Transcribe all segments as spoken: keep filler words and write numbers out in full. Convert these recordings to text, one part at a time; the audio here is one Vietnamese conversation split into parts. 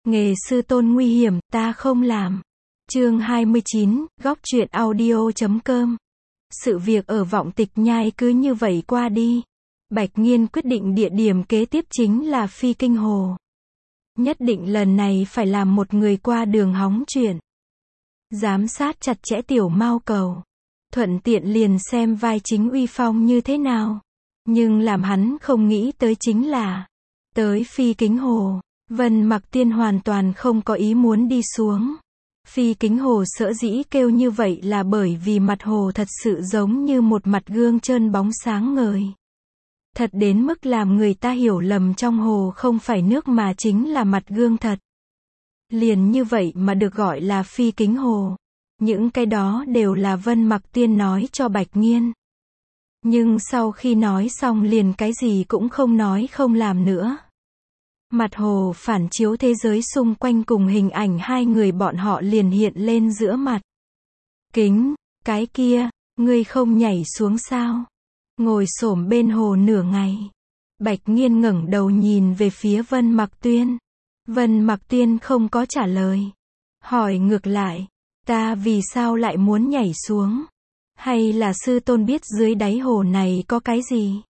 Nghề sư tôn nguy hiểm, ta không làm. Chương hai mươi chín, góc truyện audio chấm com. Sự việc ở Vọng Tịch Nhai cứ như vậy qua đi. Bạch Nghiên quyết định địa điểm kế tiếp chính là Phi Kinh Hồ. Nhất định lần này phải làm một người qua đường hóng chuyện. Giám sát chặt chẽ tiểu mao cầu. Thuận tiện liền xem vai chính uy phong như thế nào. Nhưng làm hắn không nghĩ tới chính là, tới Phi Kính Hồ, Vân Mặc Tiên hoàn toàn không có ý muốn đi xuống. Phi Kính Hồ sở dĩ kêu như vậy là bởi vì mặt hồ thật sự giống như một mặt gương trơn bóng sáng ngời. Thật đến mức làm người ta hiểu lầm trong hồ không phải nước mà chính là mặt gương thật. Liền như vậy mà được gọi là Phi Kính Hồ. Những cái đó đều là Vân Mặc Tiên nói cho Bạch Nghiên. Nhưng sau khi nói xong liền cái gì cũng không nói không làm nữa. Mặt hồ phản chiếu thế giới xung quanh cùng hình ảnh hai người bọn họ liền hiện lên giữa mặt. Kính, cái kia, ngươi không nhảy xuống sao? Ngồi xổm bên hồ nửa ngày. Bạch Nghiên ngẩng đầu nhìn về phía Vân Mặc Tuyên. Vân Mặc Tuyên không có trả lời. Hỏi ngược lại, ta vì sao lại muốn nhảy xuống? Hay là sư tôn biết dưới đáy hồ này có cái gì?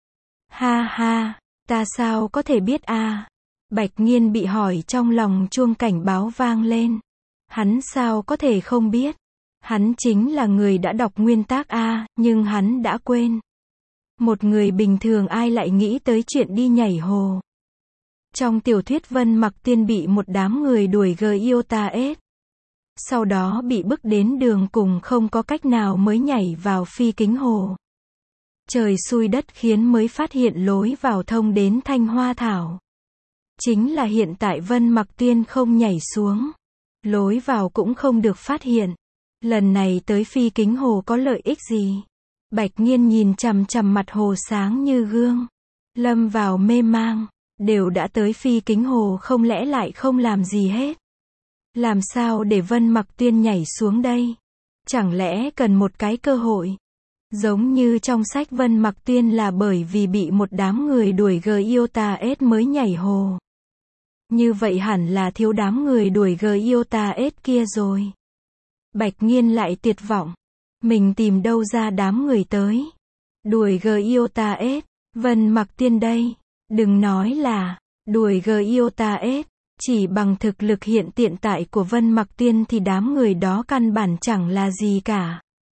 Ha ha, ta sao có thể biết a? Bạch Nghiên bị hỏi trong lòng chuông cảnh báo vang lên. Hắn sao có thể không biết? Hắn chính là người đã đọc nguyên tác a, nhưng hắn đã quên. Một người bình thường ai lại nghĩ tới chuyện đi nhảy hồ? Trong tiểu thuyết Vân Mặc Tiên bị một đám người đuổi gờ yêu ta ết. Sau đó bị bức đến đường cùng không có cách nào mới nhảy vào Phi Kính Hồ. Trời xui đất khiến mới phát hiện lối vào thông đến Thanh Hoa Thảo. Chính là hiện tại Vân Mặc Tiên không nhảy xuống. Lối vào cũng không được phát hiện. Lần này tới Phi Kính Hồ có lợi ích gì? Bạch Nghiên nhìn chằm chằm mặt hồ sáng như gương. Lâm vào mê mang. Đều đã tới Phi Kính Hồ không lẽ lại không làm gì hết? Làm sao để Vân Mặc Tiên nhảy xuống đây? Chẳng lẽ cần một cái cơ hội? Giống như trong sách Vân Mặc Tiên là bởi vì bị một đám người đuổi gờ yêu ta ết mới nhảy hồ. Như vậy hẳn là thiếu đám người đuổi gờ yêu ta ết kia rồi. Bạch Nghiên lại tuyệt vọng. Mình tìm đâu ra đám người tới? Đuổi gờ yêu ta ết, Vân Mặc Tiên đây. Đừng nói là đuổi gờ yêu ta ết. Chỉ bằng thực lực hiện tiện tại của Vân Mặc Tiên thì đám người đó căn bản chẳng là gì cả.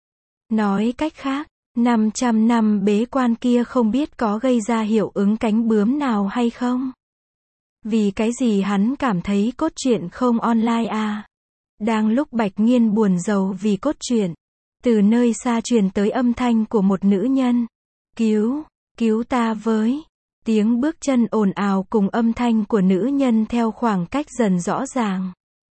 Nói cách khác, năm trăm năm bế quan kia không biết có gây ra hiệu ứng cánh bướm nào hay không? Vì cái gì hắn cảm thấy cốt truyện không online à? Đang lúc Bạch Nghiên buồn rầu vì cốt truyện, từ nơi xa truyền tới âm thanh của một nữ nhân. Cứu, cứu ta với. Tiếng bước chân ồn ào cùng âm thanh của nữ nhân theo khoảng cách dần rõ ràng.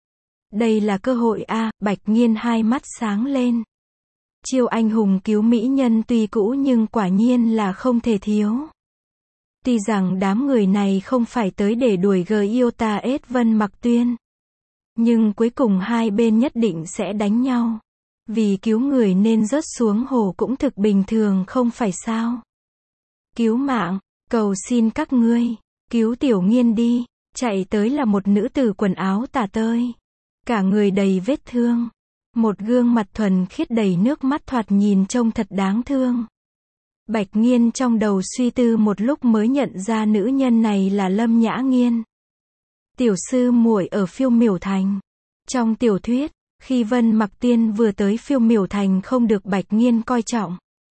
Đây là cơ hội a, à, Bạch Nghiên hai mắt sáng lên. Chiêu anh hùng cứu mỹ nhân tuy cũ nhưng quả nhiên là không thể thiếu. Tuy rằng đám người này không phải tới để đuổi gờ yêu ta ết Vân Mặc Tuyên. Nhưng cuối cùng hai bên nhất định sẽ đánh nhau. Vì cứu người nên rớt xuống hồ cũng thực bình thường không phải sao? Cứu mạng. Cầu xin các ngươi, cứu Tiểu Nghiên đi. Chạy tới là một nữ tử quần áo tả tơi. Cả người đầy vết thương. Một gương mặt thuần khiết đầy nước mắt thoạt nhìn trông thật đáng thương. Bạch Nghiên trong đầu suy tư một lúc mới nhận ra nữ nhân này là Lâm Nhã Nghiên. Tiểu sư muội ở Phiêu Miểu Thành. Trong tiểu thuyết, khi Vân Mặc Tiên vừa tới Phiêu Miểu Thành không được Bạch Nghiên coi trọng.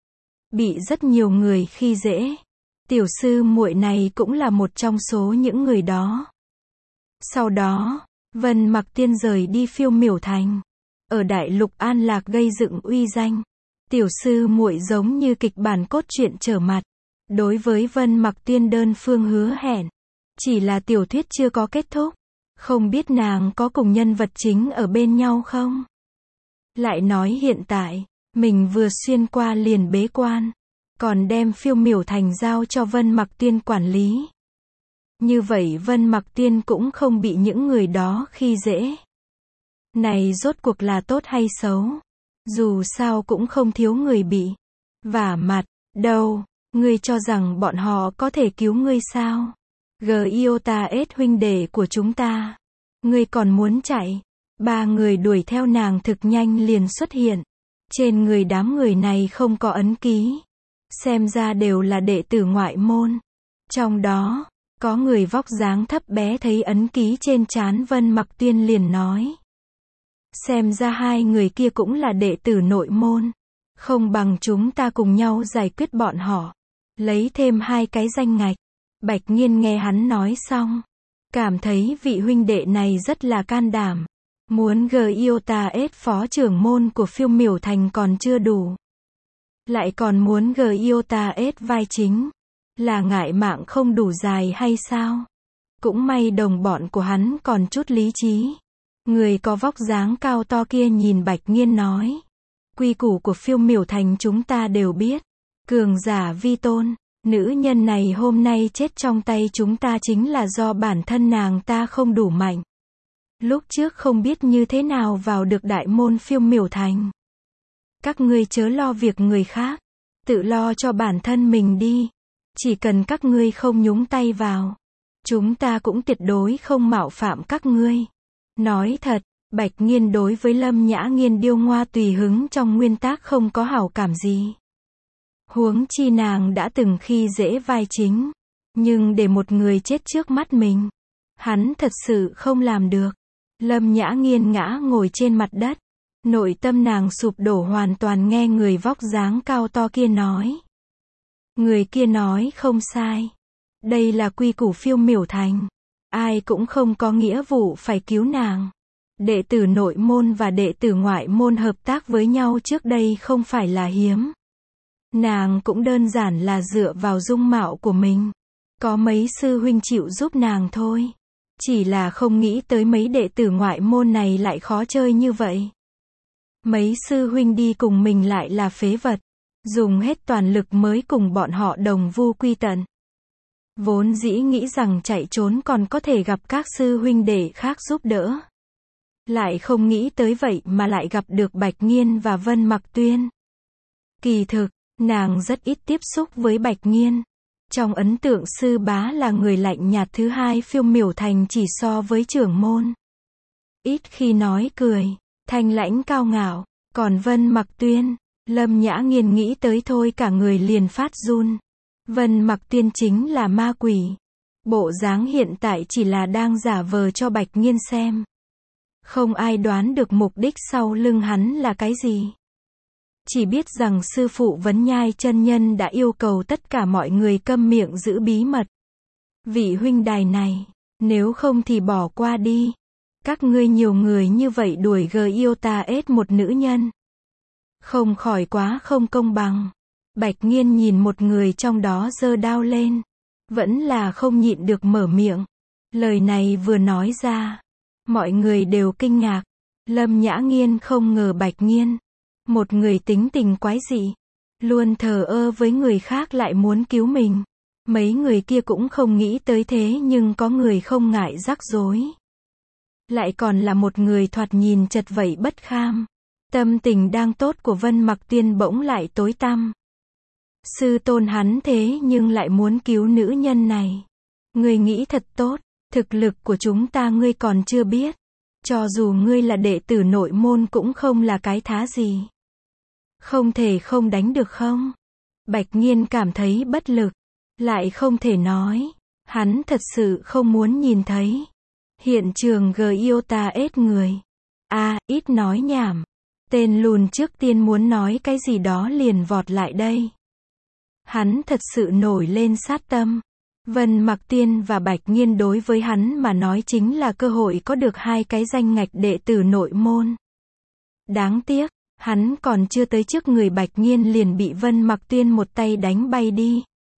Bị rất nhiều người khi dễ. Tiểu sư muội này cũng là một trong số những người đó. Sau đó, Vân Mặc Tiên rời đi Phiêu Miểu Thành. Ở Đại Lục An Lạc gây dựng uy danh. Tiểu sư muội giống như kịch bản cốt truyện trở mặt. Đối với Vân Mặc Tiên đơn phương hứa hẹn. Chỉ là tiểu thuyết chưa có kết thúc. Không biết nàng có cùng nhân vật chính ở bên nhau không? Lại nói hiện tại, mình vừa xuyên qua liền bế quan. Còn đem Phiêu Miểu Thành giao cho Vân Mặc Tiên quản lý. Như vậy Vân Mặc Tiên cũng không bị những người đó khi dễ. Này rốt cuộc là tốt hay xấu? Dù sao cũng không thiếu người bị vả mặt. Đâu, ngươi cho rằng bọn họ có thể cứu ngươi sao? Giota huynh đệ của chúng ta. Ngươi còn muốn chạy? Ba người đuổi theo nàng thực nhanh liền xuất hiện. Trên người đám người này không có ấn ký. Xem ra đều là đệ tử ngoại môn. Trong đó, có người vóc dáng thấp bé thấy ấn ký trên trán Vân Mặc Tuyên liền nói. Xem ra hai người kia cũng là đệ tử nội môn. Không bằng chúng ta cùng nhau giải quyết bọn họ. Lấy thêm hai cái danh ngạch. Bạch Nghiên nghe hắn nói xong. Cảm thấy vị huynh đệ này rất là can đảm. Muốn Gyota-S phó trưởng môn của Phiêu Miểu Thành còn chưa đủ. Lại còn muốn Gyota-S vai chính. Là ngại mạng không đủ dài hay sao? Cũng may đồng bọn của hắn còn chút lý trí. Người có vóc dáng cao to kia nhìn Bạch Nghiên nói. Quy củ của Phiêu Miểu Thành chúng ta đều biết. Cường giả vi tôn. Nữ nhân này hôm nay chết trong tay chúng ta chính là do bản thân nàng ta không đủ mạnh. Lúc trước không biết như thế nào vào được đại môn Phiêu Miểu Thành. Các ngươi chớ lo việc người khác. Tự lo cho bản thân mình đi. Chỉ cần các ngươi không nhúng tay vào. Chúng ta cũng tuyệt đối không mạo phạm các ngươi. Nói thật, Bạch Nghiên đối với Lâm Nhã Nghiên điêu ngoa tùy hứng trong nguyên tắc không có hảo cảm gì. Huống chi nàng đã từng khi dễ vai chính. Nhưng để một người chết trước mắt mình. Hắn thật sự không làm được. Lâm Nhã Nghiên ngã ngồi trên mặt đất. Nội tâm nàng sụp đổ hoàn toàn nghe người vóc dáng cao to kia nói. Người kia nói không sai. Đây là quy củ Phiêu Miểu Thành. Ai cũng không có nghĩa vụ phải cứu nàng. Đệ tử nội môn và đệ tử ngoại môn hợp tác với nhau trước đây không phải là hiếm. Nàng cũng đơn giản là dựa vào dung mạo của mình. Có mấy sư huynh chịu giúp nàng thôi. Chỉ là không nghĩ tới mấy đệ tử ngoại môn này lại khó chơi như vậy. Mấy sư huynh đi cùng mình lại là phế vật. Dùng hết toàn lực mới cùng bọn họ đồng vu quy tận. Vốn dĩ nghĩ rằng chạy trốn còn có thể gặp các sư huynh đệ khác giúp đỡ. Lại không nghĩ tới vậy mà lại gặp được Bạch Nghiên và Vân Mặc Tuyên. Kỳ thực, nàng rất ít tiếp xúc với Bạch Nghiên. Trong ấn tượng sư bá là người lạnh nhạt thứ hai Phiêu Miểu Thành chỉ so với trưởng môn. Ít khi nói cười, thanh lãnh cao ngạo, còn Vân Mặc Tuyên, Lâm Nhã Nghiên nghĩ tới thôi cả người liền phát run. Vân Mặc Tuyên chính là ma quỷ. Bộ dáng hiện tại chỉ là đang giả vờ cho Bạch Nghiên xem. Không ai đoán được mục đích sau lưng hắn là cái gì. Chỉ biết rằng sư phụ Vấn Nhai chân nhân đã yêu cầu tất cả mọi người câm miệng giữ bí mật. Vị huynh đài này, nếu không thì bỏ qua đi. Các ngươi nhiều người như vậy đuổi Gyota-S một nữ nhân. Không khỏi quá không công bằng. Bạch Nghiên nhìn một người trong đó giơ đao lên. Vẫn là không nhịn được mở miệng. Lời này vừa nói ra. Mọi người đều kinh ngạc. Lâm Nhã Nghiên không ngờ Bạch Nghiên. Một người tính tình quái dị. Luôn thờ ơ với người khác lại muốn cứu mình. Mấy người kia cũng không nghĩ tới thế nhưng có người không ngại rắc rối. Lại còn là một người thoạt nhìn chật vậy bất kham. Tâm tình đang tốt của Vân Mặc Tuyên bỗng lại tối tăm. Sư tôn hắn thế nhưng lại muốn cứu nữ nhân này. Ngươi nghĩ thật tốt, thực lực của chúng ta ngươi còn chưa biết. Cho dù ngươi là đệ tử nội môn cũng không là cái thá gì. Không thể không đánh được không? Bạch Nghiên cảm thấy bất lực. Lại không thể nói. Hắn thật sự không muốn nhìn thấy. Hiện trường Gyota-S người. A, ít nói nhảm. Tên lùn trước tiên muốn nói cái gì đó liền vọt lại đây. Hắn thật sự nổi lên sát tâm. Vân Mặc Tuyên và Bạch Nghiên đối với hắn mà nói chính là cơ hội có được hai cái danh ngạch đệ tử nội môn. Đáng tiếc, hắn còn chưa tới trước người Bạch Nghiên liền bị Vân Mặc Tuyên một tay đánh bay đi.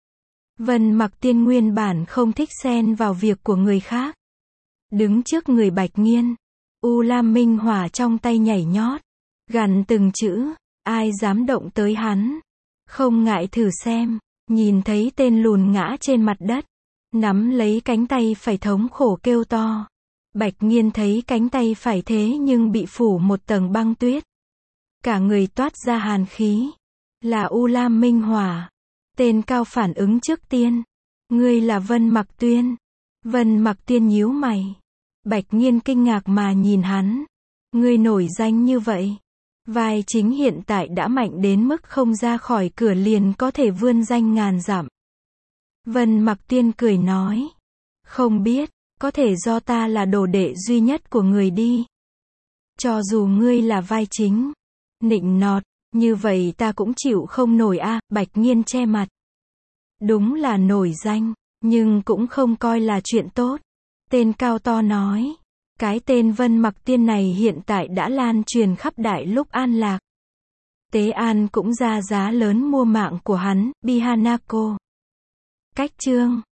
Vân Mặc Tuyên nguyên bản không thích xen vào việc của người khác. Đứng trước người Bạch Nghiên, U Lam Minh Hỏa trong tay nhảy nhót, gằn từng chữ, ai dám động tới hắn. Không ngại thử xem, nhìn thấy tên lùn ngã trên mặt đất, nắm lấy cánh tay phải thống khổ kêu to. Bạch Nghiên thấy cánh tay phải thế nhưng bị phủ một tầng băng tuyết. Cả người toát ra hàn khí. Là U Lam Minh Hỏa. Tên cao phản ứng trước tiên. Ngươi là Vân Mặc Tuyên. Vân Mặc Tuyên nhíu mày. Bạch Nghiên kinh ngạc mà nhìn hắn. Ngươi nổi danh như vậy. Vai chính hiện tại đã mạnh đến mức không ra khỏi cửa liền có thể vươn danh ngàn dặm. Vân Mặc Tiên cười nói. Không biết, có thể do ta là đồ đệ duy nhất của người đi. Cho dù ngươi là vai chính. Nịnh nọt, như vậy ta cũng chịu không nổi a. Bạch Nghiên che mặt. Đúng là nổi danh, nhưng cũng không coi là chuyện tốt. Tên cao to nói. Cái tên Vân Mặc Tiên này hiện tại đã lan truyền khắp đại lục An Lạc. Tế An cũng ra giá lớn mua mạng của hắn, Bihanako. Cách chương